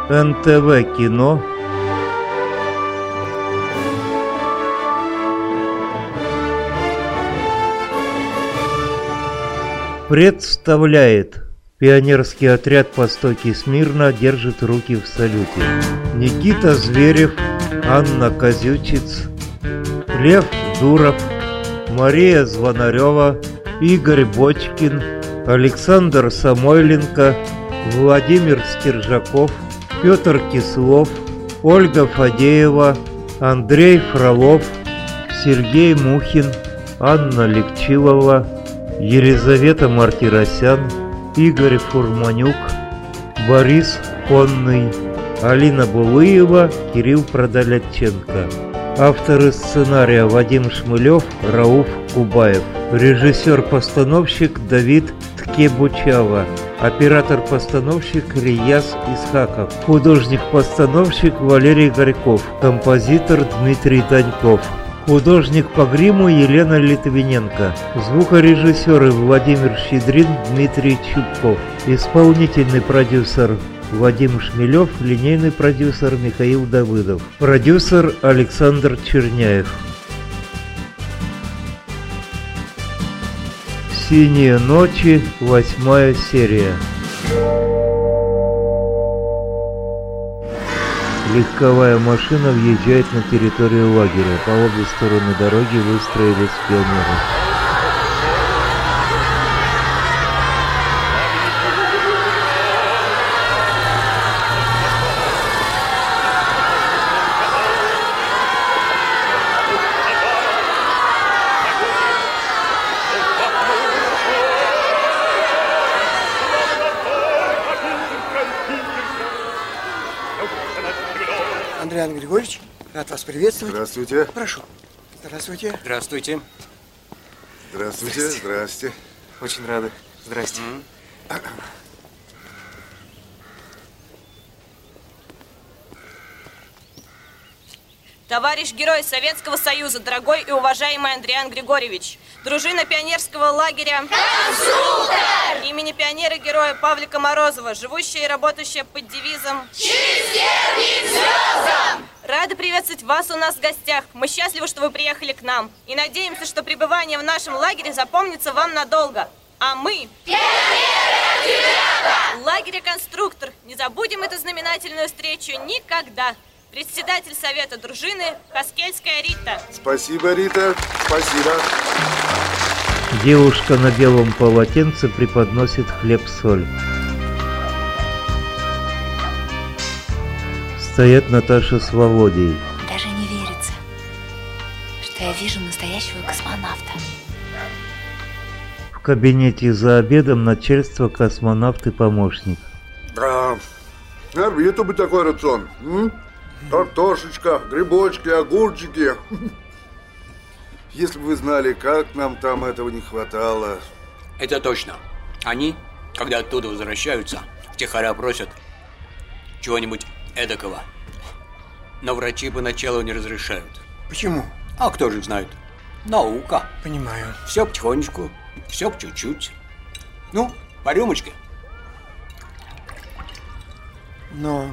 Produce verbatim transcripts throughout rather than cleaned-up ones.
эн тэ вэ Кино представляет. Пионерский отряд по стойке смирно держит руки в салюте. Никита Зверев, Анна Козючиц, Лев Дуров, Мария Звонарева, Игорь Бочкин, Александр Самойленко, Владимир Стержаков, Петр Кислов, Ольга Фадеева, Андрей Фролов, Сергей Мухин, Анна Легчилова, Елизавета Мартиросян, Игорь Фурманюк, Борис Конный, Алина Булыева, Кирилл Продолятченко. Авторы сценария Вадим Шмылев, Рауф Кубаев. Режиссер-постановщик Давид Ткебучава. Оператор-постановщик Ильяс Исхаков. Художник-постановщик Валерий Горьков. Композитор Дмитрий Даньков. Художник по гриму Елена Литвиненко. Звукорежиссеры Владимир Щедрин, Дмитрий Чубков. Исполнительный продюсер Вадим Шмелев, линейный продюсер Михаил Давыдов. Продюсер Александр Черняев. «Синие ночи», восьмая серия. Легковая машина въезжает на территорию лагеря. По обе стороны дороги выстроились пионеры. Андриан Григорьевич, рад вас приветствовать. Здравствуйте. Прошу. Здравствуйте. Здравствуйте. Здравствуйте. Здрасте. Здрасте. Очень рады. Здрасте. Mm-hmm. Товарищ Герой Советского Союза, дорогой и уважаемый Андриан Григорьевич, дружина пионерского лагеря «Конструктор» имени пионера-героя Павлика Морозова, живущая и работающая под девизом «Чистым звездам». Рады приветствовать вас у нас в гостях. Мы счастливы, что вы приехали к нам. И надеемся, что пребывание в нашем лагере запомнится вам надолго. А мы... Пионеры-ребята! Лагеря «Конструктор». Не забудем эту знаменательную встречу никогда. Председатель совета дружины Хаскельская Рита. Спасибо, Рита. Спасибо. Девушка на белом полотенце преподносит хлеб-соль. Стоят Наташа с Володей. Даже не верится, что я вижу настоящего космонавта. В кабинете за обедом начальство, космонавт и помощник. Да. Это бы такой рацион. М? Картошечка, грибочки, огурчики. Если бы вы знали, как нам там этого не хватало. Это точно. Они, когда оттуда возвращаются, втихаря просят чего-нибудь эдакого. Но врачи поначалу не разрешают. Почему? А кто же знает? Наука. Понимаю. Все потихонечку, все по чуть-чуть. Ну, по рюмочке. Но...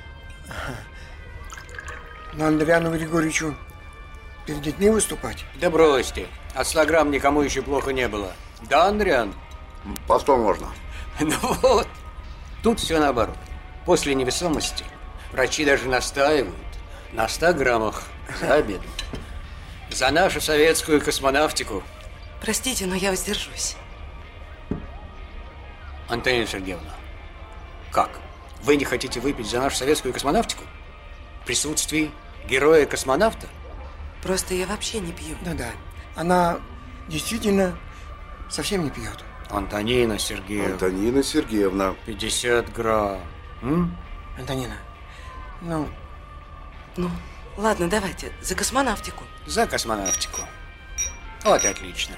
Но Андриану Григорьевичу перед детьми выступать? Да бросьте. От ста грамм никому еще плохо не было. Да, Андриан? По сто можно. Ну вот. Тут все наоборот. После невесомости врачи даже настаивают на ста граммах за обедом. За нашу советскую космонавтику. Простите, но я воздержусь. Антонина Сергеевна, как? Вы не хотите выпить за нашу советскую космонавтику? В присутствии героя-космонавта? Просто я вообще не пью. Да-да. Она действительно совсем не пьет. Антонина Сергеевна. Антонина Сергеевна. пятьдесят грамм. М? Антонина, ну... Ну, ладно, давайте. За космонавтику. За космонавтику. Вот отлично.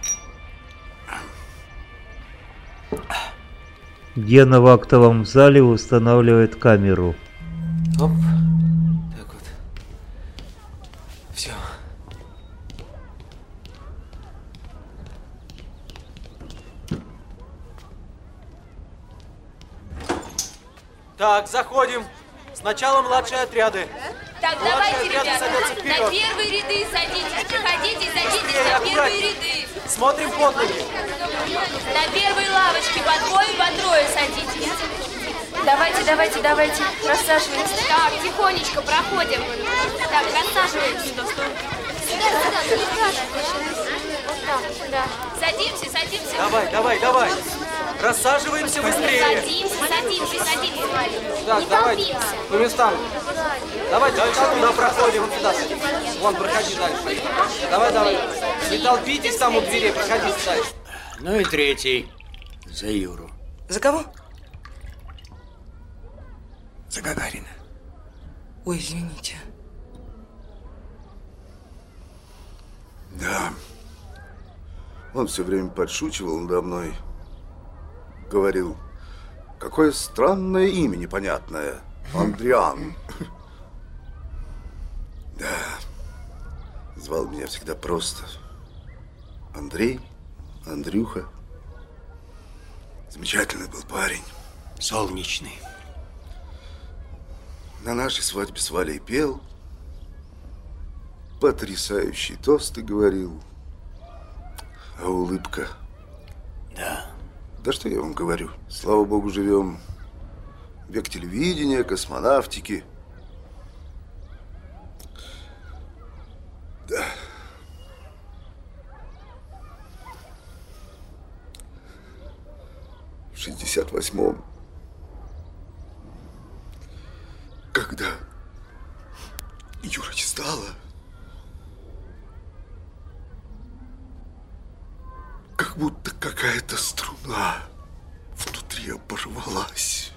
Гена в актовом зале устанавливает камеру. Оп. Так вот. Все. Так, заходим. Сначала младшие отряды. Так, давайте, ребята, на первые ряды садитесь. Приходите, садитесь на первые ряды. Смотрим под ноги. На первой лавочке по двое, по трое садитесь. Давайте, давайте, давайте, рассаживаемся. Так, тихонечко проходим. Так, рассаживаемся. Вот так, да. Садимся, садимся. Давай, давай, давай. Рассаживаемся быстрее. Садимся, садимся, садимся. Так, Не давайте, толпимся. по местам. Давайте, дальше туда проходим, вот сюда. Вон, проходи дальше. Давай, давай. Не толпитесь там у дверей, проходите дальше. Ну и третий. За Юру. За кого? За Гагарина. Ой, извините. Да. Он все время подшучивал надо мной. Говорил, какое странное имя непонятное. Андриан. Да. Звал меня всегда просто. Андрей, Андрюха. Замечательный был парень. Солнечный. На нашей свадьбе с Валей пел. Потрясающие тосты говорил. А улыбка. Да. Да что я вам говорю. Слава богу, живем. Век телевидения, космонавтики. Да. В шестьдесят восьмом, когда Юра не стало, как будто какая-то струна внутри оборвалась.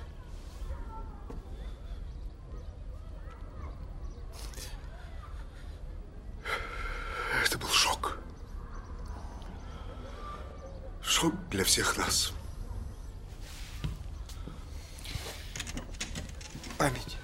Это был шок. Шок для всех нас. Память.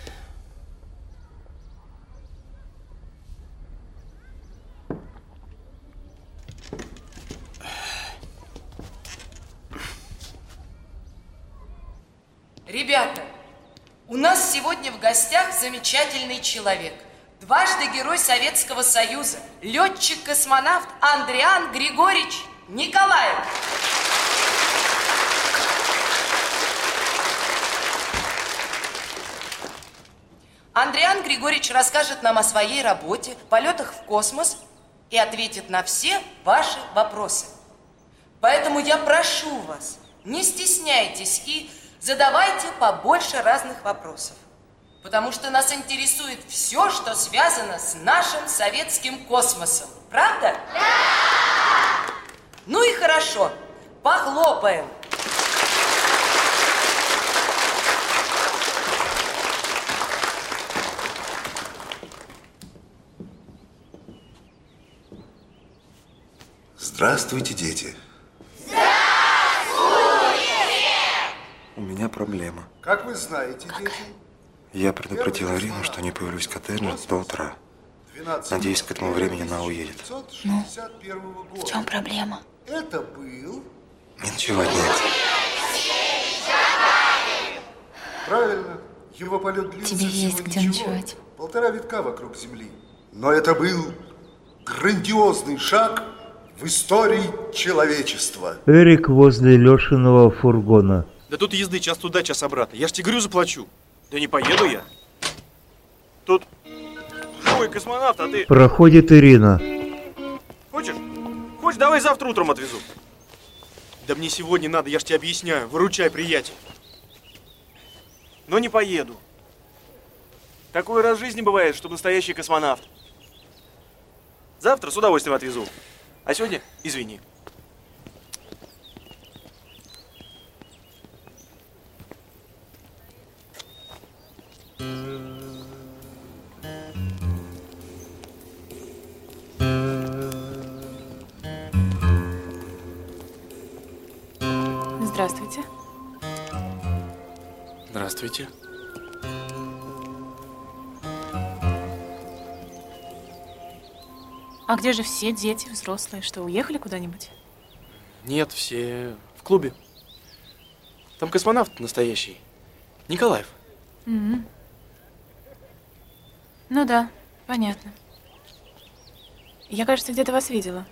Ребята, у нас сегодня в гостях замечательный человек. Дважды Герой Советского Союза, летчик-космонавт Андриан Григорьевич Николаев. Андриан Григорьевич расскажет нам о своей работе, полетах в космос и ответит на все ваши вопросы. Поэтому я прошу вас, не стесняйтесь и задавайте побольше разных вопросов. Потому что нас интересует все, что связано с нашим советским космосом. Правда? Да! Ну и хорошо. Похлопаем. Здравствуйте, дети. У меня проблема. Как вы знаете, дети, Я предупредил Арину, что не появлюсь в коттедже до утра. Надеюсь, к этому времени она уедет. Ну, в чем проблема? Это был... Не ночевать нет. Правильно. Его полет длился Тебе есть всего где ничего. ночевать. Полтора витка вокруг Земли. Но это был грандиозный шаг в истории человечества. Эрик возле Лешиного фургона. Да тут езды час туда, час обратно. Я ж тебе говорю, заплачу. Да не поеду я. Тут живой космонавт, а ты... Проходит Ирина. Хочешь? Хочешь, давай завтра утром отвезу. Да мне сегодня надо, я ж тебе объясняю. Выручай, приятель. Но не поеду. Такой раз в жизни бывает, что настоящий космонавт. Завтра с удовольствием отвезу. А сегодня извини. Здравствуйте. Здравствуйте. А где же все дети, взрослые? Что, уехали куда-нибудь? Нет, все в клубе. Там космонавт настоящий. Николаев. М-м. Ну да, понятно. Я, кажется, где-то вас видела.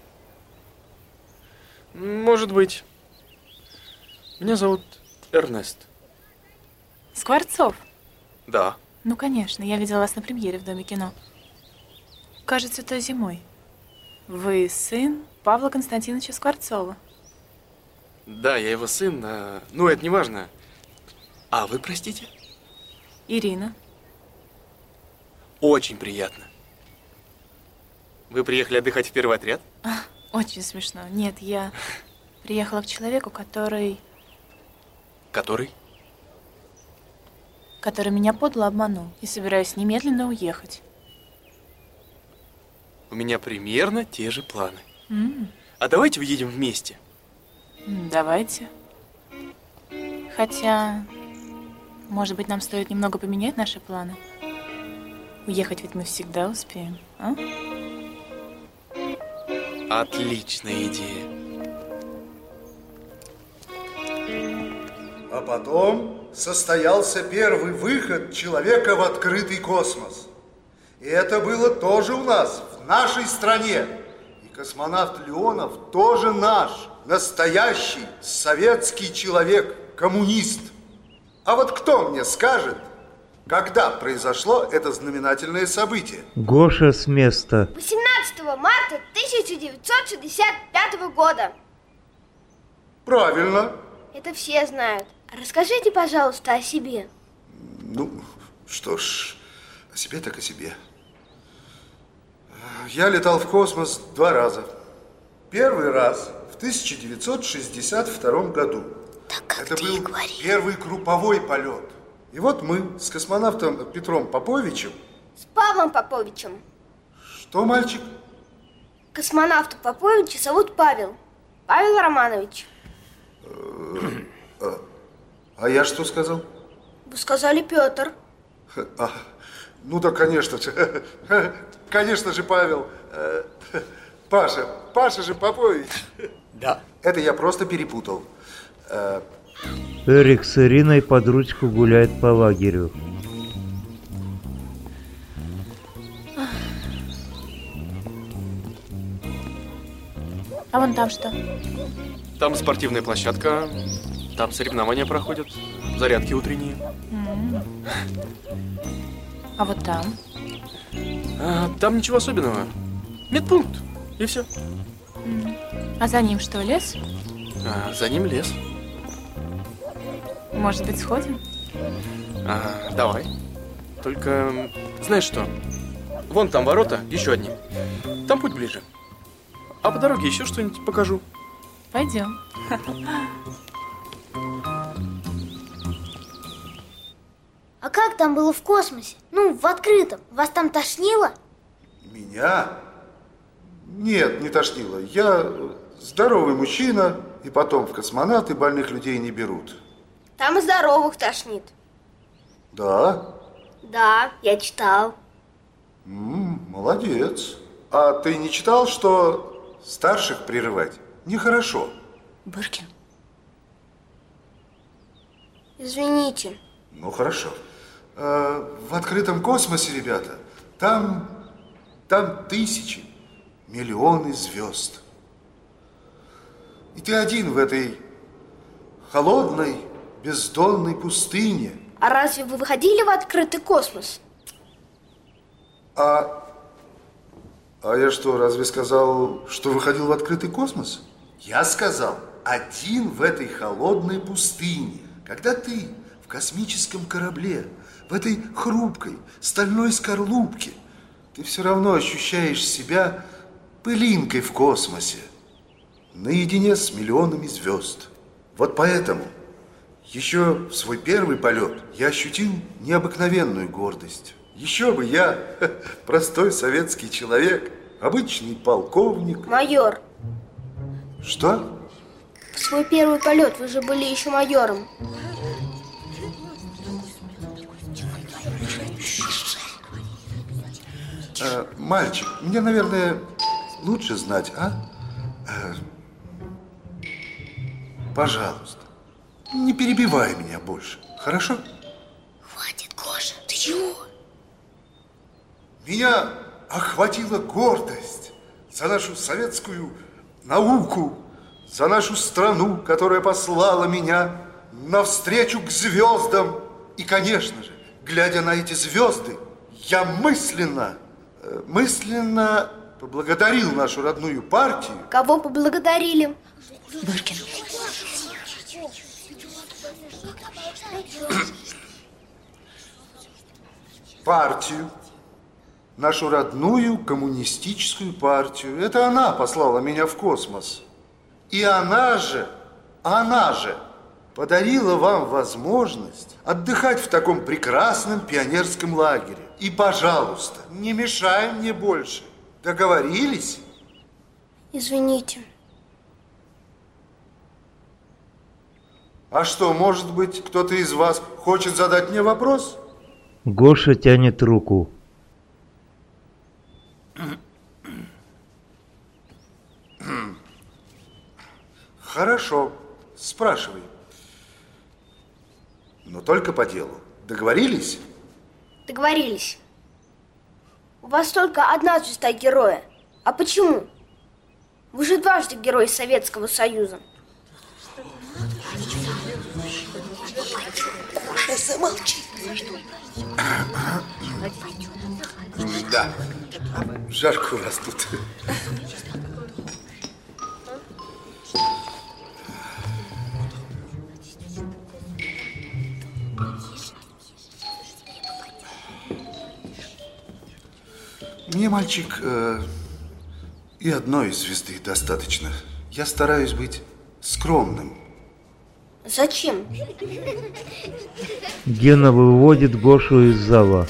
Может быть. Меня зовут Эрнест. Скворцов? Да. Ну, конечно, я видела вас на премьере в Доме кино. Кажется, то зимой. Вы сын Павла Константиновича Скворцова. Да, я его сын, а... ну, это не важно. А вы, простите? Ирина. Очень приятно. Вы приехали отдыхать в первый отряд? А, очень смешно. Нет, я приехала к человеку, который... Который? Который меня подло обманул. И собираюсь немедленно уехать. У меня примерно те же планы. М-м. А давайте уедем вместе. Давайте. Хотя, может быть, нам стоит немного поменять наши планы? Уехать ведь мы всегда успеем, а? Отличная идея. А потом состоялся первый выход человека в открытый космос. И это было тоже у нас, в нашей стране. И космонавт Леонов тоже наш, настоящий советский человек, коммунист. А вот кто мне скажет, когда произошло это знаменательное событие? Гоша с места. восемнадцатого марта тысяча девятьсот шестьдесят пятого года. Правильно. Это все знают. Расскажите, пожалуйста, о себе. Ну, что ж, о себе так о себе. Я летал в космос два раза. Первый раз в тысяча девятьсот шестьдесят втором году. Это был первый групповой полет. И вот мы с космонавтом Петром Поповичем... С Павлом Поповичем. Что, мальчик? Космонавта Поповича зовут Павел. Павел Романович. А, а я что сказал? Вы сказали Петр. А, ну да, конечно же. Конечно же, Павел. Паша. Паша же Попович. Да. Это я просто перепутал. Эрик с Ириной под ручку гуляет по лагерю. А вон там что? Там спортивная площадка, там соревнования проходят, зарядки утренние. М-м. А вот там? А, там ничего особенного. Медпункт, и все. М. А за ним что, лес? А, за ним лес. Может быть, сходим? А, давай. Только, знаешь что? Вон там ворота, еще одни. Там путь ближе. А по дороге еще что-нибудь покажу. Пойдем. А как там было в космосе? Ну, в открытом. Вас там тошнило? Меня? Нет, не тошнило. Я здоровый мужчина, и потом в космонавты больных людей не берут. Там и здоровых тошнит. Да? Да, я читал. М-м, молодец. А ты не читал, что старших прерывать нехорошо? Быркин. Извините. Ну, хорошо. А, в открытом космосе, ребята, там, там тысячи, миллионы звезд. И ты один в этой холодной, бездонной пустыне. А разве вы выходили в открытый космос? А, а я что, разве сказал, что выходил в открытый космос? Я сказал, один в этой холодной пустыне. Когда ты в космическом корабле, в этой хрупкой стальной скорлупке, ты все равно ощущаешь себя пылинкой в космосе, наедине с миллионами звезд. Вот поэтому еще в свой первый полет я ощутил необыкновенную гордость. Еще бы я, простой советский человек, обычный полковник. Майор. Что? В свой первый полет вы же были еще майором. Э, мальчик, мне, наверное, лучше знать, а? Э, пожалуйста, не перебивай меня больше, хорошо? Хватит, Гоша, ты чего? меня охватила гордость за нашу советскую науку, за нашу страну, которая послала меня навстречу к звездам. И, конечно же, глядя на эти звезды, я мысленно, мысленно поблагодарил нашу родную партию. Кого поблагодарили? Быркин. Партию. Нашу родную коммунистическую партию. Это она послала меня в космос. И она же, она же подарила вам возможность отдыхать в таком прекрасном пионерском лагере. И, пожалуйста, не мешай мне больше. Договорились? Извините. А что, может быть, кто-то из вас хочет задать мне вопрос? Гоша тянет руку. Хорошо, спрашивай. Но только по делу. Договорились? Договорились. У вас только одна звезда героя. А почему? Вы же дважды герой Советского Союза. Замолчи. Да. Жарко у вас тут. Мне, мальчик, э, и одной звезды достаточно. Я стараюсь быть скромным. Зачем? Гена выводит Гошу из зала.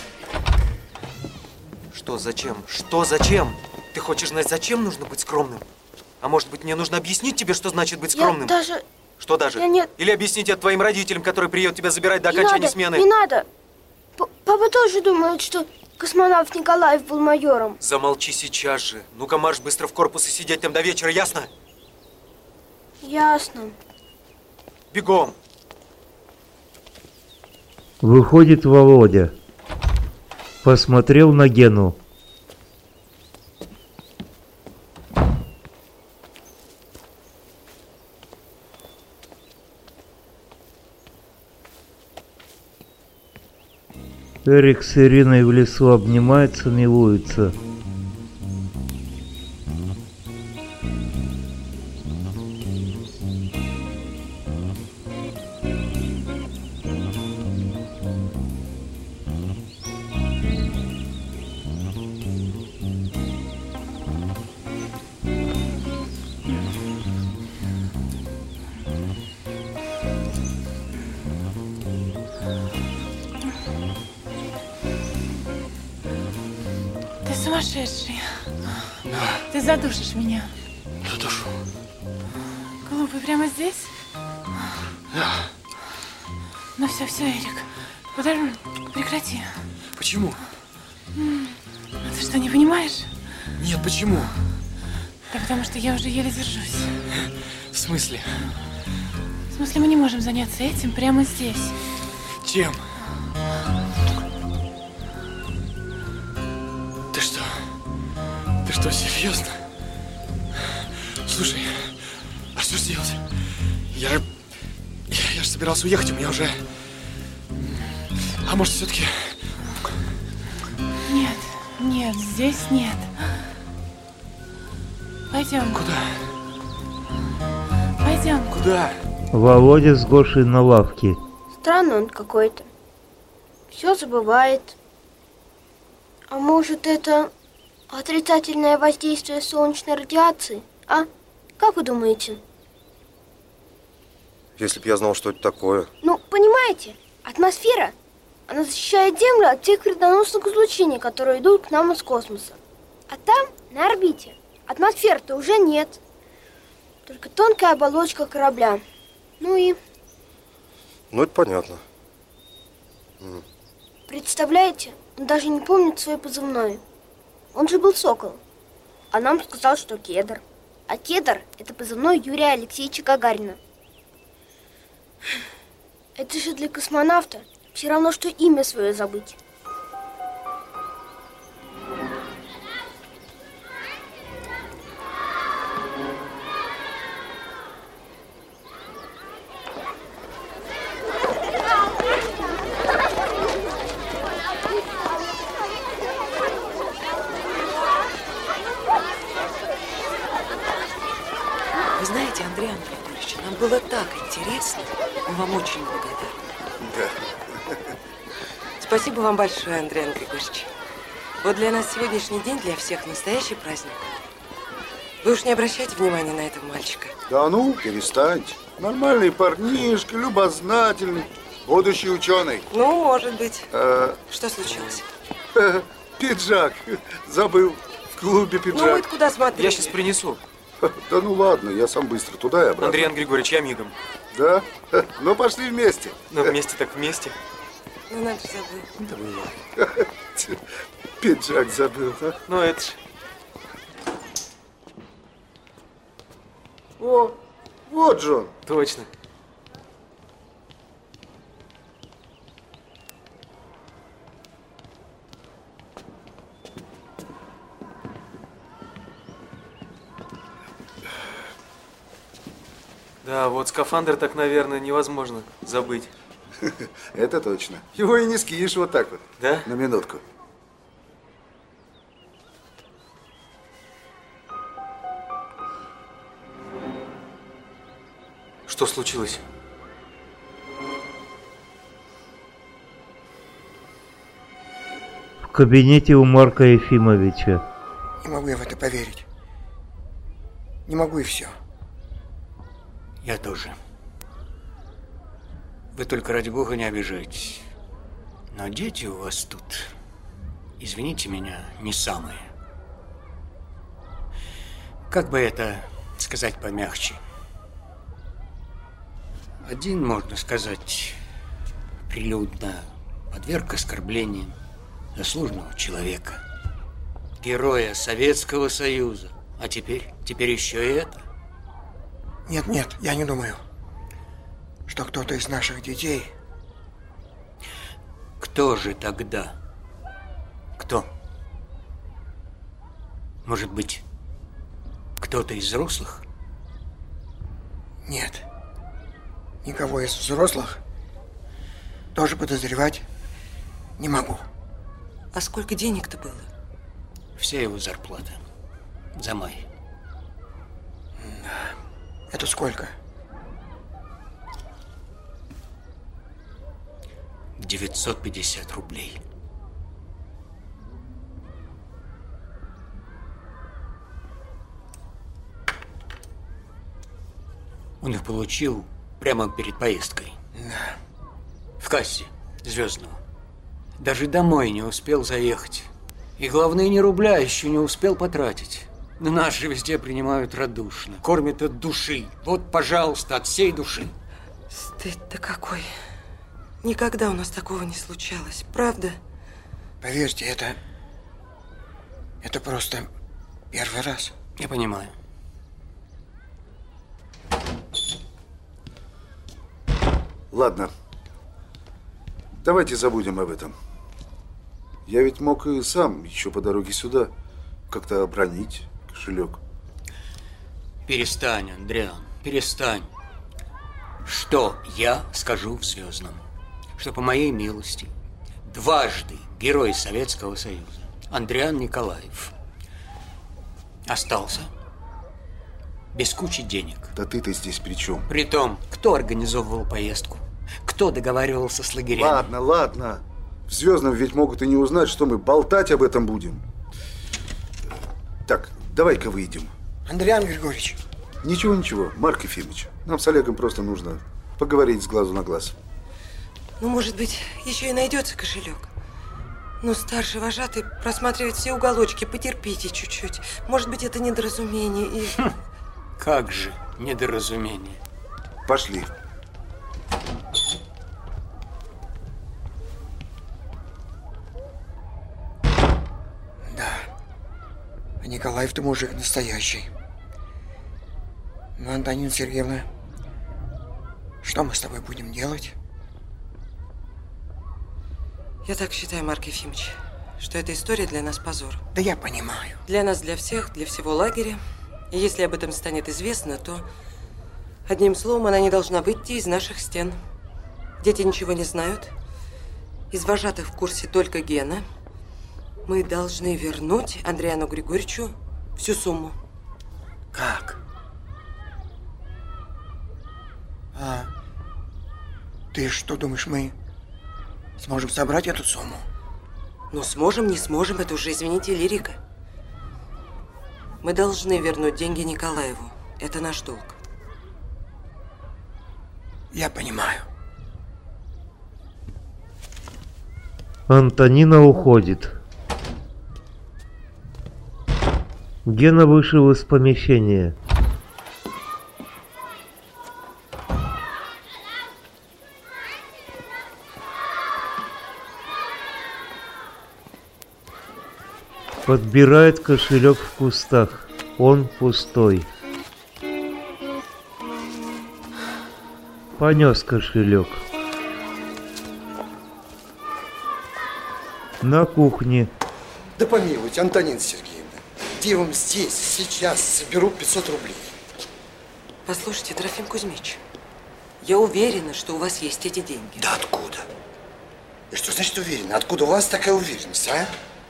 Что зачем? Что зачем? Ты хочешь знать, зачем нужно быть скромным? А может быть, мне нужно объяснить тебе, что значит быть скромным? Я даже... Что даже? Я нет... Или объяснить это твоим родителям, которые приедут тебя забирать до Не окончания надо, смены? Не надо. П Папа тоже думает, что космонавт Николаев был майором. Замолчи сейчас же. Ну-ка, марш быстро в корпус и сидеть там до вечера, ясно? Ясно. Бегом. Выходит Володя. Посмотрел на Гену. Эрик с Ириной в лесу обнимаются, милуются. Сумасшедший. Ты задушишь меня. Задушу. Глупый, прямо здесь? Да. Ну все, все, Эрик. Подожди, прекрати. Почему? Ты что, не понимаешь? Нет, почему? Да потому что я уже еле держусь. В смысле? В смысле, мы не можем заняться этим прямо здесь. Чем? Ты что? Ты что, серьезно? Слушай, а что ж делать? Я... Я, я же собирался уехать, у меня уже... А может, все-таки... Нет, нет, здесь нет. Пойдем. Куда? Пойдем. Куда? Володя с Гошей на лавке. Странный он какой-то. Все забывает. А может, это отрицательное воздействие солнечной радиации? А? Как вы думаете? Если б я знал, что это такое. Ну, понимаете, атмосфера, она защищает Землю от тех вредоносных излучений, которые идут к нам из космоса. А там, на орбите, атмосферы-то уже нет. Только тонкая оболочка корабля. Ну и... Ну, это понятно. Представляете, он даже не помнит свой позывной. Он же был Сокол. А нам сказал, что Кедр. А Кедр – это позывной Юрия Алексеевича Гагарина. Это же для космонавта все равно, что имя свое забыть. Вы знаете, Андриан Григорьевич, нам было так интересно. Мы вам очень благодарны. Да. Спасибо вам большое, Андриан Григорьевич. Вот для нас сегодняшний день, для всех, настоящий праздник. Вы уж не обращайте внимания на этого мальчика. Да ну, перестаньте. Нормальный парнишка, любознательный, будущий ученый. Ну, может быть. А... Что случилось? Пиджак. Забыл. В клубе пиджак. Ну, вы куда смотрите? Я сейчас принесу. Да ну ладно, я сам быстро туда и обратно. Андриан Григорьевич, я мигом. Да? Ну, пошли вместе. Ну, вместе так вместе. Ну, надо же забыл. Да бывает. Пиджак забыл, а? Ну, это ж. О, вот же он. Точно. Да, вот скафандр так, наверное, невозможно забыть. Это точно. Его и не скинешь вот так вот. Да? На минутку. Что случилось? В кабинете у Марка Ефимовича. Не могу я в это поверить. Не могу и все. Я тоже. Вы только ради бога не обижайтесь. Но дети у вас тут, извините меня, не самые. Как бы это сказать помягче? Один, можно сказать, прилюдно подверг оскорблениям заслуженного человека, героя Советского Союза. А теперь, теперь еще и это. Нет, нет, я не думаю, что кто-то из наших детей... Кто же тогда? Кто? Может быть, кто-то из взрослых? Нет. Никого из взрослых тоже подозревать не могу. А сколько денег-то было? Вся его зарплата. За май. Это сколько? девятьсот пятьдесят рублей. Он их получил прямо перед поездкой. Да. В кассе Звездного. Даже домой не успел заехать. И главное, ни рубля еще не успел потратить. Но нас же везде принимают радушно. Кормят от души. Вот, пожалуйста, от всей души. Стыд-то какой. Никогда у нас такого не случалось. Правда? Поверьте, это... Это просто первый раз. Я понимаю. Ладно. Давайте забудем об этом. Я ведь мог и сам еще по дороге сюда как-то обронить кошелек. Перестань, Андриан, перестань. Что я скажу в Звездном? Что по моей милости дважды герой Советского Союза Андриан Николаев остался без кучи денег. Да ты-то здесь при чем? Притом, кто организовывал поездку? Кто договаривался с лагерями? Ладно, ладно. В Звездном ведь могут и не узнать, что мы болтать об этом будем. Так, давай-ка выйдем. Андриан Григорьевич. Ничего, ничего, Марк Ефимович. Нам с Олегом просто нужно поговорить с глазу на глаз. Ну, может быть, еще и найдется кошелек. Ну, старший вожатый просматривает все уголочки. Потерпите чуть-чуть. Может быть, это недоразумение и... Хм, как же недоразумение. Пошли. Да. А Николаев-то мужик настоящий. Ну, Антонина Сергеевна, что мы с тобой будем делать? Я так считаю, Марк Ефимович, что эта история для нас позор. Да я понимаю. Для нас, для всех, для всего лагеря. И если об этом станет известно, то, одним словом, она не должна выйти из наших стен. Дети ничего не знают. Из вожатых в курсе только Гена. Мы должны вернуть Андриану Григорьевичу всю сумму. Как? Ты что думаешь, мы сможем собрать эту сумму? Ну, сможем, не сможем, это уже, извините, лирика. Мы должны вернуть деньги Николаеву. Это наш долг. Я понимаю. Антонина уходит. Гена вышел из помещения. Подбирает кошелек в кустах. Он пустой. Понес кошелек. На кухне. Да помилуйте, Антонина Сергеевна. Где я вам здесь, сейчас соберу пятьсот рублей? Послушайте, Трофим Кузьмич, я уверена, что у вас есть эти деньги. Да откуда? И что значит уверена? Откуда у вас такая уверенность, а?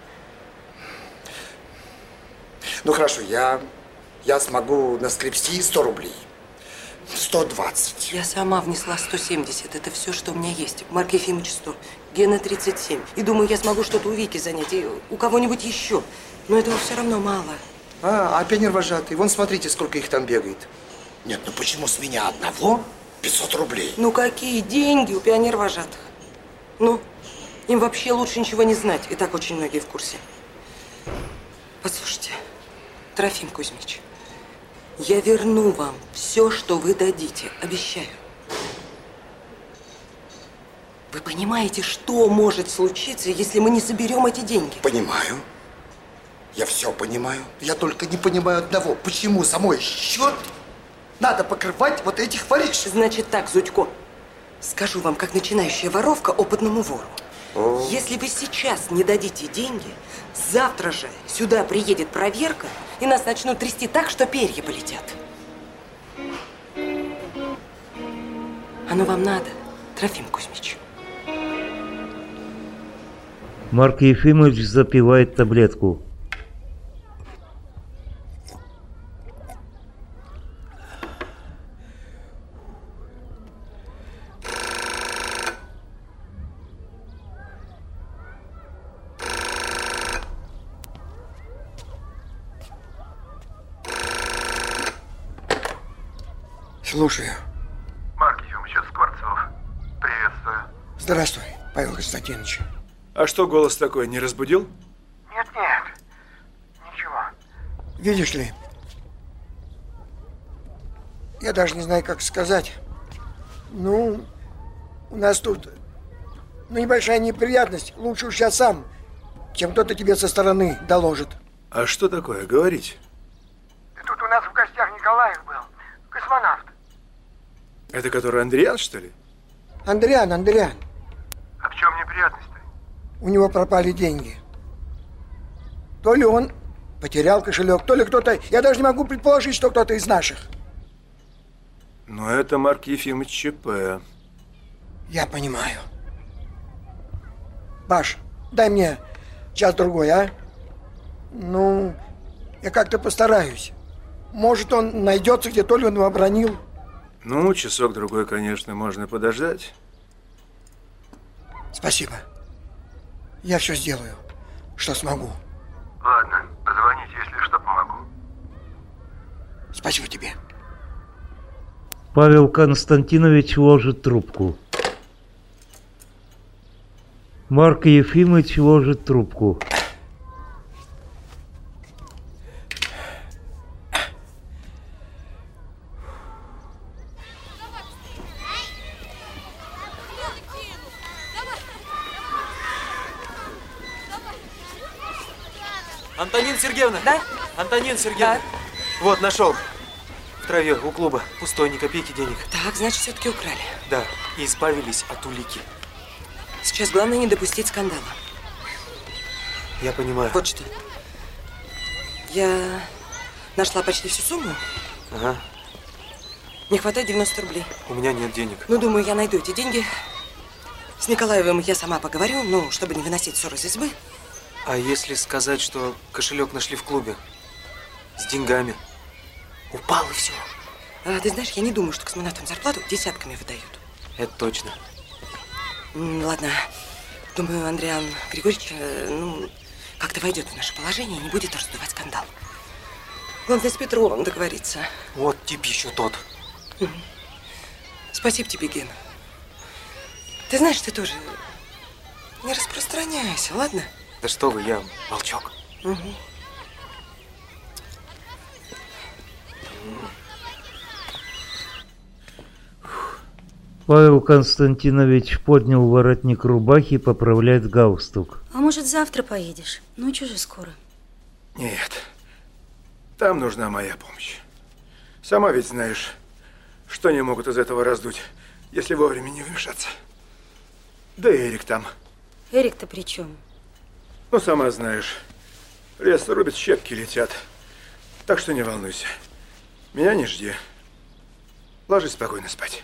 Ну хорошо, я, я смогу наскребсти сто рублей. сто двадцать. Я сама внесла сто семьдесят. Это все, что у меня есть. Марк Ефимович сто. Гена тридцать семь. И думаю, я смогу что-то у Вики занять. И у кого-нибудь еще. Но этого все равно мало. А, а пионер-вожатый? Вон, смотрите, сколько их там бегает. Нет, ну почему с меня одного пятьсот рублей? Ну какие деньги у пионер-вожатых? Ну, им вообще лучше ничего не знать. И так очень многие в курсе. Послушайте, Трофим Кузьмич, я верну вам все, что вы дадите. Обещаю. Вы понимаете, что может случиться, если мы не соберем эти деньги? Понимаю. Я все понимаю. Я только не понимаю одного. Почему за мой счет надо покрывать вот этих воришек? Значит так, Зудько. Скажу вам, как начинающая воровка опытному вору. О. Если вы сейчас не дадите деньги, завтра же сюда приедет проверка, и нас начнут трясти так, что перья полетят. Оно вам надо, Трофим Кузьмич? Марк Ефимович запивает таблетку. Слушаю. Марк Ефимович, Скворцов. Приветствую. Здравствуй, Павел Константинович. А что голос такой, не разбудил? Нет, нет. Ничего. Видишь ли, я даже не знаю, как сказать. Ну, у нас тут, ну, небольшая неприятность. Лучше уж я сам, чем кто-то тебе со стороны доложит. А что такое? Говорите. Тут у нас в гостях Николаев был. Космонавт. Это который Андриан, что ли? Андриан, Андриан. А в чем неприятность-то? У него пропали деньги. То ли он потерял кошелек, то ли кто-то... Я даже не могу предположить, что кто-то из наших. Но это Марк Ефимович ЧП. Я понимаю. Паш, дай мне час-другой, а? Ну, я как-то постараюсь. Может, он найдется где, то ли он его обронил. Ну, часок-другой, конечно, можно подождать. Спасибо. Я все сделаю, что смогу. Ладно, позвоните, если что, помогу. Спасибо тебе. Павел Константинович ложит трубку. Марк Ефимович ложит трубку. Антонина Сергеевна! Да? Антонина Сергеевна! Да? Вот, нашел. В траве у клуба. Пустой, ни копейки денег. Так, значит, все-таки украли. Да, и избавились от улики. Сейчас главное не допустить скандала. Я понимаю. Вот что. Я нашла почти всю сумму. Ага. Не хватает девяносто рублей. У меня нет денег. Ну, думаю, я найду эти деньги. С Николаевым я сама поговорю, ну, чтобы не выносить ссор из избы. А если сказать, что кошелек нашли в клубе? С деньгами. Упал и все. А, ты знаешь, я не думаю, что космонавтам зарплату десятками выдают. Это точно. Ладно. Думаю, Андриан Григорьевич, ну, как-то войдет в наше положение и не будет раздувать скандал. Главное, с Петровым договориться. Вот тип еще тот. Угу. Спасибо тебе, Ген. Ты знаешь, ты тоже не распространяйся, ладно? Да что вы, я волчок. Угу. Павел Константинович поднял воротник рубахи и поправляет галстук. А может, завтра поедешь? Ночью же скоро. Нет. Там нужна моя помощь. Сама ведь знаешь, что они могут из этого раздуть, если вовремя не вмешаться. Да и Эрик там. Эрик-то при чем? Ну, сама знаешь, лес рубит, щепки летят. Так что не волнуйся. Меня не жди. Ложись спокойно спать.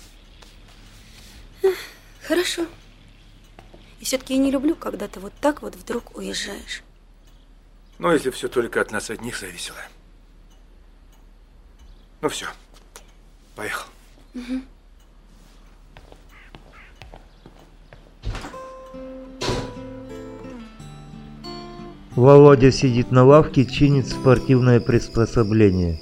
Хорошо. И все-таки я не люблю, когда ты вот так вот вдруг уезжаешь. Ну, если все только от нас одних зависело. Ну все, поехал. Угу. Володя сидит на лавке, чинит спортивное приспособление.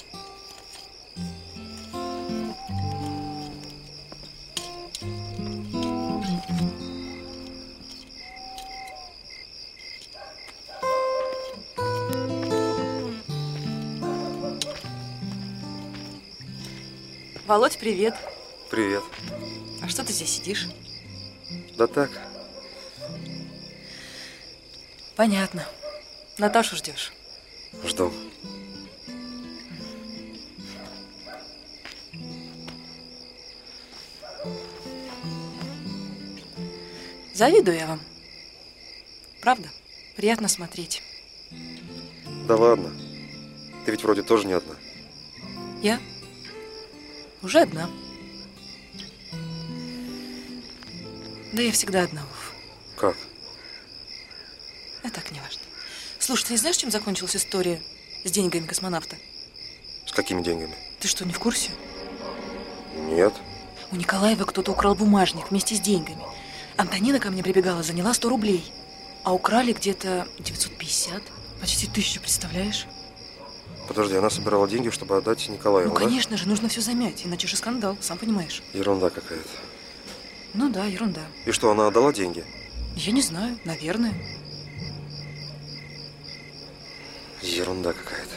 Володь, привет. Привет. А что ты здесь сидишь? Да так. Понятно. Наташу ждешь? Жду. Завидую я вам. Правда? Приятно смотреть. Да ладно. Ты ведь вроде тоже не одна. Я? Уже одна. Да я всегда одна, Уф. Как? А так, не важно. Слушай, ты не знаешь, чем закончилась история с деньгами космонавта? С какими деньгами? Ты что, не в курсе? Нет. У Николаева кто-то украл бумажник вместе с деньгами. Антонина ко мне прибегала, заняла сто рублей. А украли где-то девятьсот пятьдесят. Почти тысячу, представляешь? Подожди, она собирала деньги, чтобы отдать Николаеву, Ну, да? конечно же, нужно все замять, иначе же скандал, сам понимаешь. Ерунда какая-то. Ну да, ерунда. И что, она отдала деньги? Я не знаю, наверное. Ерунда какая-то.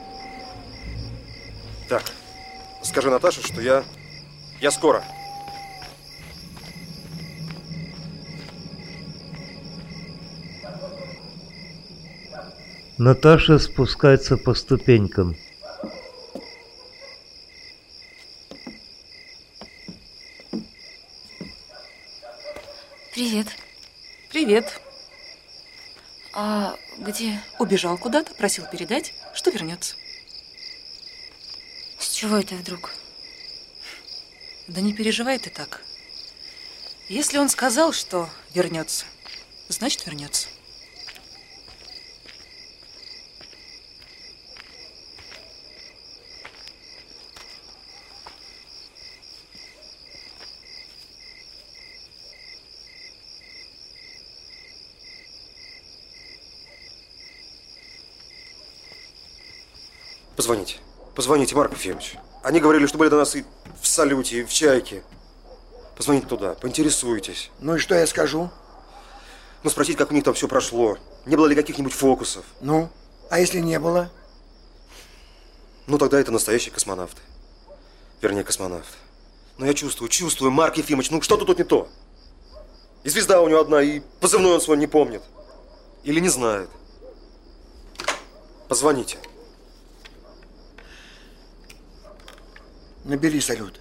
Так, скажи Наташе, что я... Я скоро. Наташа спускается по ступенькам. Привет. Привет. А где? Убежал куда-то, просил передать, что вернется. С чего это вдруг? Да не переживай ты так. Если он сказал, что вернется, значит вернется. Позвоните. Позвоните, Марк Ефимович. Они говорили, что были до нас и в салюте, и в чайке. Позвоните туда, поинтересуйтесь. Ну и что я скажу? Ну, спросить, как у них там все прошло. Не было ли каких-нибудь фокусов? Ну, а если не было? Ну, тогда это настоящие космонавты. Вернее, космонавт. Но я чувствую, чувствую, Марк Ефимович, ну что-то тут не то. И звезда у него одна, и позывной он свой не помнит. Или не знает. Позвоните. Набери салют.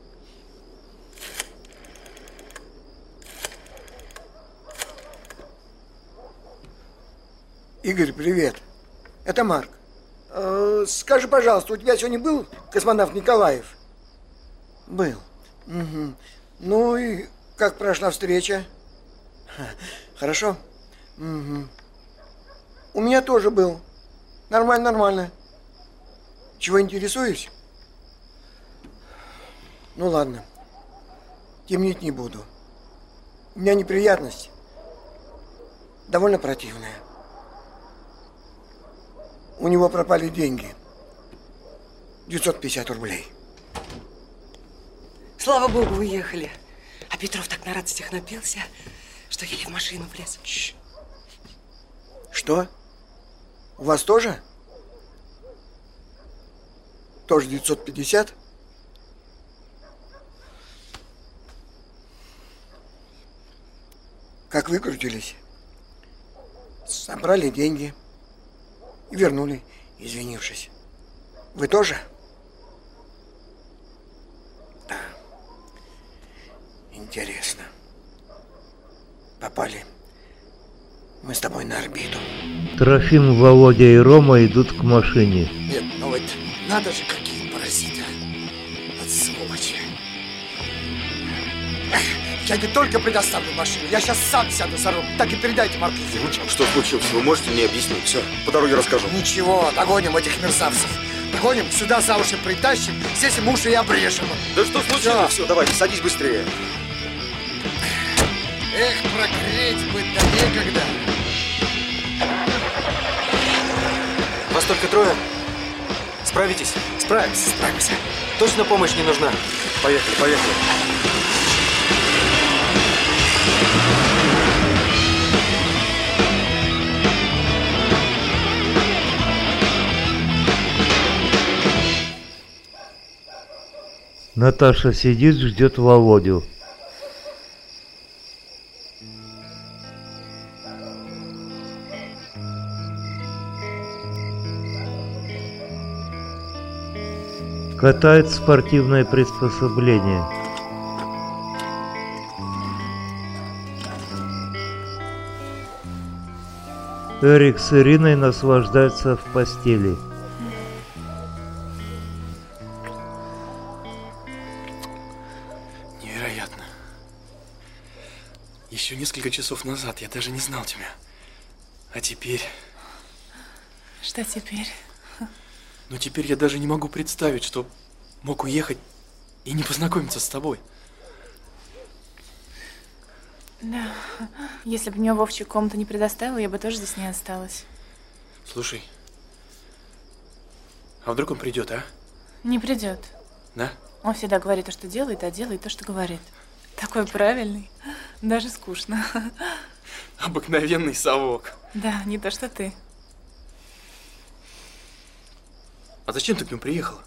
Игорь, привет. Это Марк. Э, скажи, пожалуйста, у тебя сегодня был космонавт Николаев? Был. Угу. Ну и как прошла встреча? Хорошо? Угу. У меня тоже был. Нормально, нормально. Чего интересуюсь? Ну ладно. Темнить не буду. У меня неприятность. Довольно противная. У него пропали деньги. девятьсот пятьдесят рублей. Слава богу, уехали. А Петров так на радостях напился, что еле в машину влез. Что? У вас тоже? Тоже девятьсот пятьдесят? Как выкрутились? Собрали деньги и вернули, извинившись. Вы тоже? Да. Интересно. Попали мы с тобой на орбиту. Трофим, Володя и Рома идут к машине. Нет, ну вот надо же, какие паразиты. Вот сволочи. Я не только предоставлю машину, я сейчас сам сяду за руль. Так и передайте Марку Ефимовичу. Что случилось? Вы можете мне объяснить? Все, по дороге расскажу. Ничего, догоним этих мерзавцев. Догоним, сюда за уши притащим, здесь им уши и обрежем. Да что случилось? Все, давайте, садись быстрее. Эх, прогреть бы, да некогда. Вас только трое? Справитесь? Справимся, справимся. Точно помощь не нужна? Поехали, поехали. Наташа сидит, ждет Володю. Катает спортивное приспособление. Эрик с Ириной наслаждаются в постели. Невероятно. Еще несколько часов назад я даже не знал тебя. А теперь... Что теперь? Но теперь я даже не могу представить, что мог уехать и не познакомиться с тобой. Да. Если бы мне Вовчик комнату не предоставил, я бы тоже здесь не осталась. Слушай, а вдруг он придет, а? Не придет. Да? Он всегда говорит то, что делает, а делает то, что говорит. Такой правильный. Даже скучно. Обыкновенный совок. Да, не то, что ты. А зачем ты к нему приехала?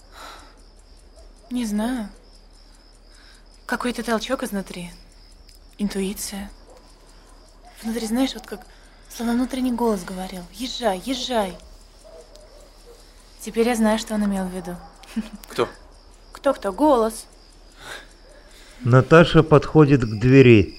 Не знаю. Какой-то толчок изнутри. Интуиция. Внутри, знаешь, вот как словно внутренний голос говорил: езжай, езжай. Теперь я знаю, что он имел в виду. Кто? Кто-кто? Голос. Наташа подходит к двери.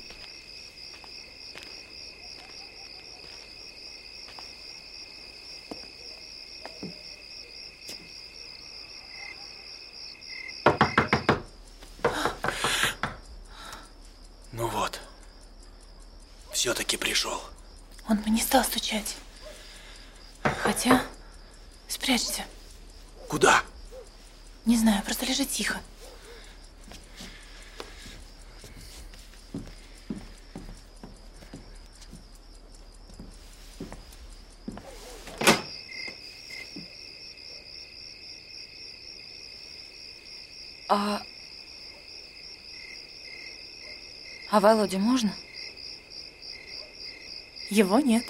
Ну вот, все-таки пришел. Он бы не стал стучать. Хотя, спрячься. Куда? Не знаю, просто лежи тихо. А... А Володе можно? Его нет.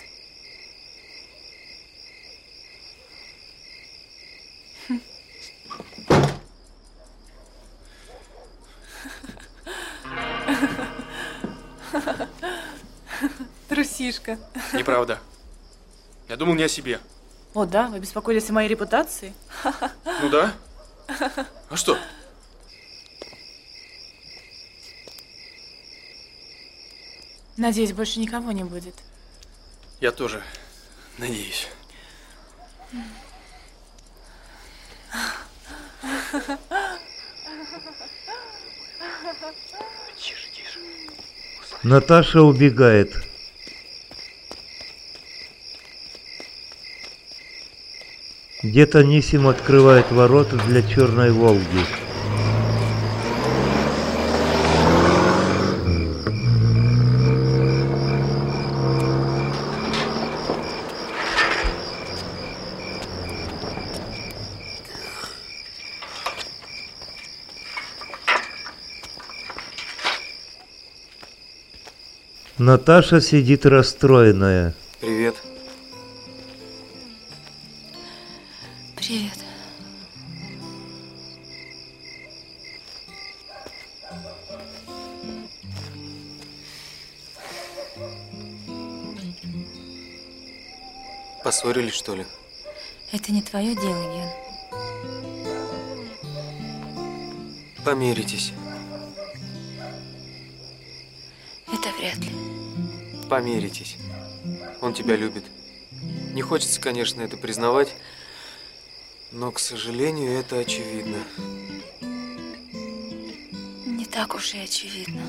Трусишка. Неправда. Я думал не о себе. О, да? Вы беспокоились о моей репутации? Ну да. А что? Надеюсь, больше никого не будет. Я тоже надеюсь. Тише, тише. Наташа убегает. Дед Анисим открывает ворота для черной Волги. Наташа сидит расстроенная. Привет. Привет. Поссорились, что ли? Это не твое дело, Ген. Помиритесь. Это вряд ли. Помиритесь. Он тебя любит. Не хочется, конечно, это признавать, но, к сожалению, это очевидно. Не так уж и очевидно.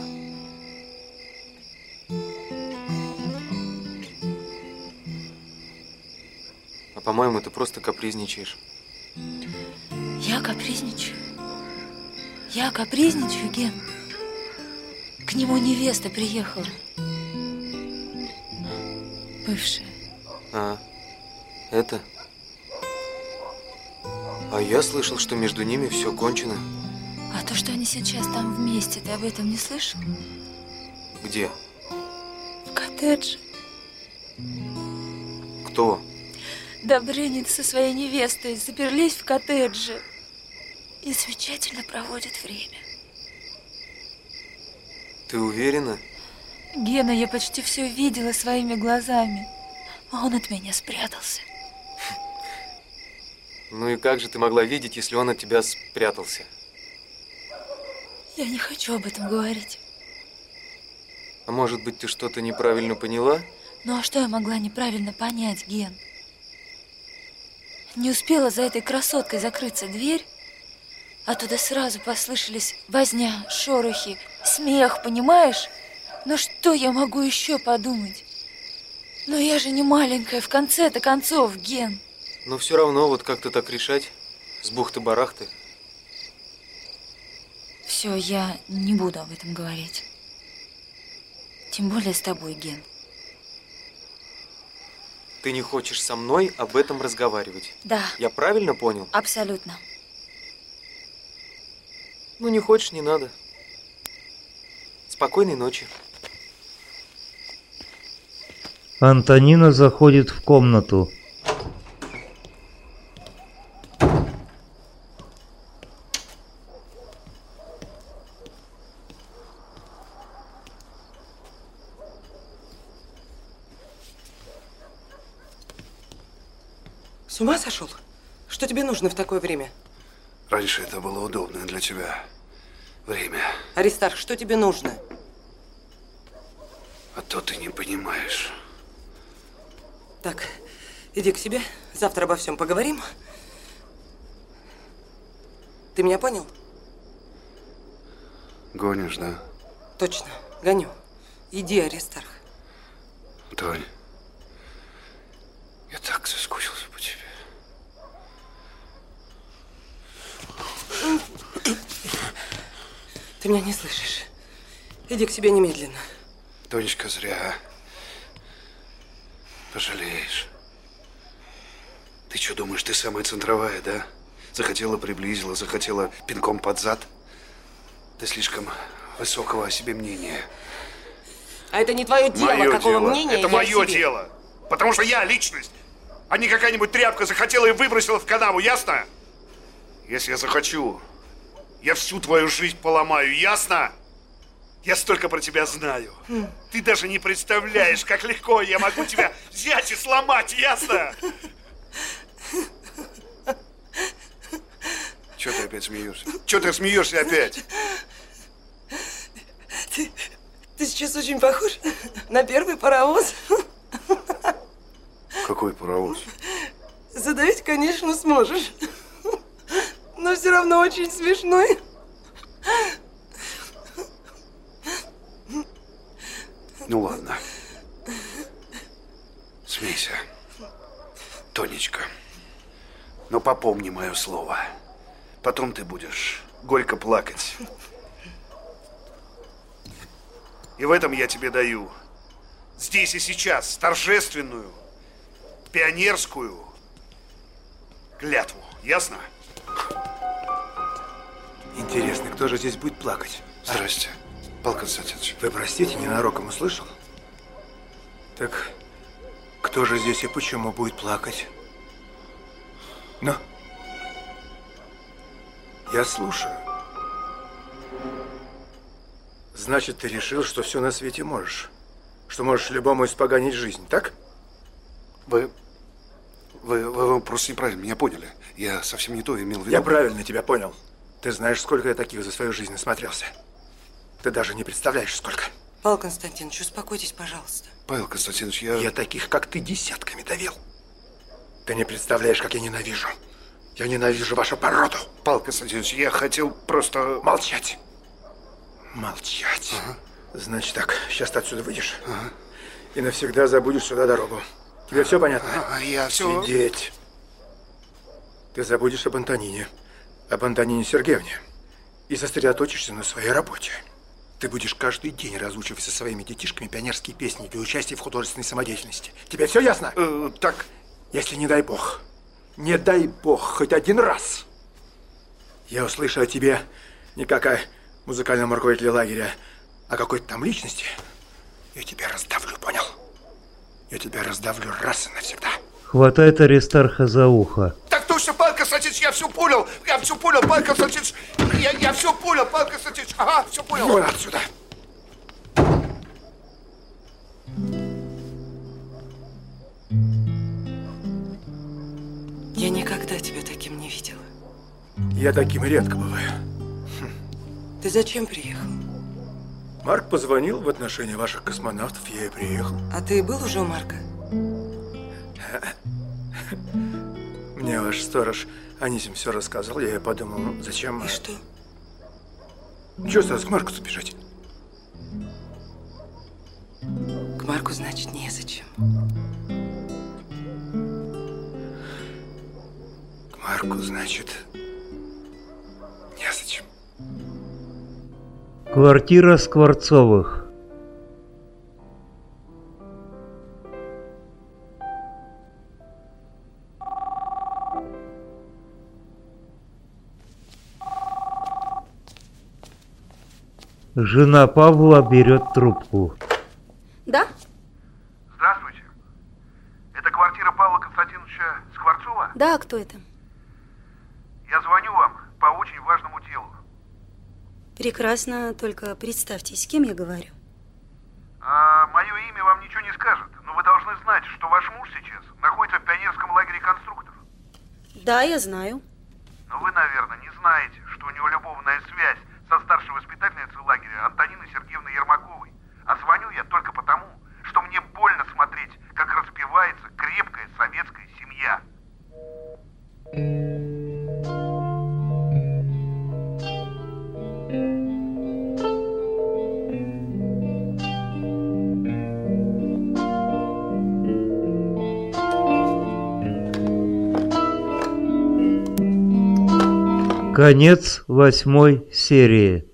А по-моему, ты просто капризничаешь. Я капризничаю? Я капризничаю, Ген? К нему невеста приехала. Бывшая. А, это? А я слышал, что между ними все кончено. А то, что они сейчас там вместе, ты об этом не слышал? Где? В коттедже. Кто? Добрынин со своей невестой заперлись в коттедже и замечательно проводят время. Ты уверена? Гена, я почти все видела своими глазами, а он от меня спрятался. Ну и как же ты могла видеть, если он от тебя спрятался? Я не хочу об этом говорить. А может быть, ты что-то неправильно поняла? Ну а что я могла неправильно понять, Ген? Не успела за этой красоткой закрыться дверь, оттуда сразу послышались возня, шорохи, смех, понимаешь? Ну что я могу еще подумать? Но я же не маленькая, в конце-то концов, Ген. Но все равно, вот как-то так решать, с бухты-барахты. Все, я не буду об этом говорить. Тем более с тобой, Ген. Ты не хочешь со мной об этом разговаривать? Да. Я правильно понял? Абсолютно. Ну, не хочешь, не надо. Спокойной ночи. Антонина заходит в комнату. С ума сошел? Что тебе нужно в такое время? Раньше это было удобное для тебя время. Аристарх, что тебе нужно? А то ты не понимаешь. Так, иди к себе. Завтра обо всем поговорим. Ты меня понял? Гонишь, да? Точно, гоню. Иди, Аристарх. Тонь, я так соскучился по тебе. Ты меня не слышишь. Иди к себе немедленно. Тонечка, зря. Пожалеешь. Ты что думаешь, ты самая центровая, да? Захотела, приблизила, захотела пинком под зад. Ты слишком высокого о себе мнения. А это не твое дело, Мое какого дело. мнения Это я мое о себе. дело. Потому что я личность, а не какая-нибудь тряпка захотела и выбросила в канаву, ясно? Если я захочу, я всю твою жизнь поломаю, ясно? Я столько про тебя знаю. Ты даже не представляешь, как легко я могу тебя взять и сломать, ясно? Чего ты опять смеешься? Чего ты смеешься опять? Ты, ты сейчас очень похож на первый паровоз. Какой паровоз? Задавить, конечно, сможешь. Но все равно очень смешной. Ну ладно. Смейся. Тонечка. Но попомни мое слово. Потом ты будешь горько плакать. И в этом я тебе даю здесь и сейчас торжественную, пионерскую клятву. Ясно? Интересно, кто же здесь будет плакать? Здрасте, Павел Константинович. Вы простите, ненароком услышал? Так кто же здесь и почему будет плакать? Ну, я слушаю. Значит, ты решил, что все на свете можешь. Что можешь любому испоганить жизнь, так? Вы, вы, вы, вы просто неправильно меня поняли. Я совсем не то имел в виду. Я правильно тебя понял. Ты знаешь, сколько я таких за свою жизнь насмотрелся. Ты даже не представляешь, сколько. Павел Константинович, успокойтесь, пожалуйста. Павел Константинович, я... Я таких, как ты, десятками давил. Ты не представляешь, как я ненавижу. Я ненавижу вашу породу. Павел Константинович, я хотел просто... Молчать. Молчать. Ага. Значит так, сейчас ты отсюда выйдешь. Ага. И навсегда забудешь сюда дорогу. Тебе ага. все понятно? А я все... Сидеть. Ты забудешь об Антонине. Об Антонине Сергеевне. И сосредоточишься на своей работе. Ты будешь каждый день разучивать со своими детишками пионерские песни для участия в художественной самодеятельности. Тебе все ясно? Э, так. Если не дай бог, не дай бог, хоть один раз я услышу о тебе не как о музыкальном руководителе лагеря, а какой-то там личности, я тебя раздавлю, понял? Я тебя раздавлю раз и навсегда. Хватает Аристарха за ухо. Так точно, Павел Константинович, я все понял. Я все понял, Павел Константинович. Я, я все понял, Павел Константинович. Ага, все понял. Вон отсюда. Я никогда тебя таким не видела. Я таким редко бываю. Ты зачем приехал? Марк позвонил в отношении ваших космонавтов, я и приехал. А ты был уже у Марка? Мне ваш сторож Анисим все рассказал, я подумал, ну, зачем... И что? Чего сразу к Марку-то бежать? К Марку, значит, незачем. К Марку, значит, незачем. Квартира Скворцовых. Жена Павла берет трубку. Да? Здравствуйте. Это квартира Павла Константиновича Скворцова? Да, кто это? Я звоню вам по очень важному делу. Прекрасно, только представьте, с кем я говорю. А, мое имя вам ничего не скажет, но вы должны знать, что ваш муж сейчас находится в пионерском лагере конструкторов. Да, я знаю. Но вы, наверное, не знаете, что у него любовная связь со старшей воспитательницей лагеря Антониной Сергеевной Ермаковой. А звоню я только потому, что мне больно смотреть, как распевается крепкая советская семья. Конец восьмой серии.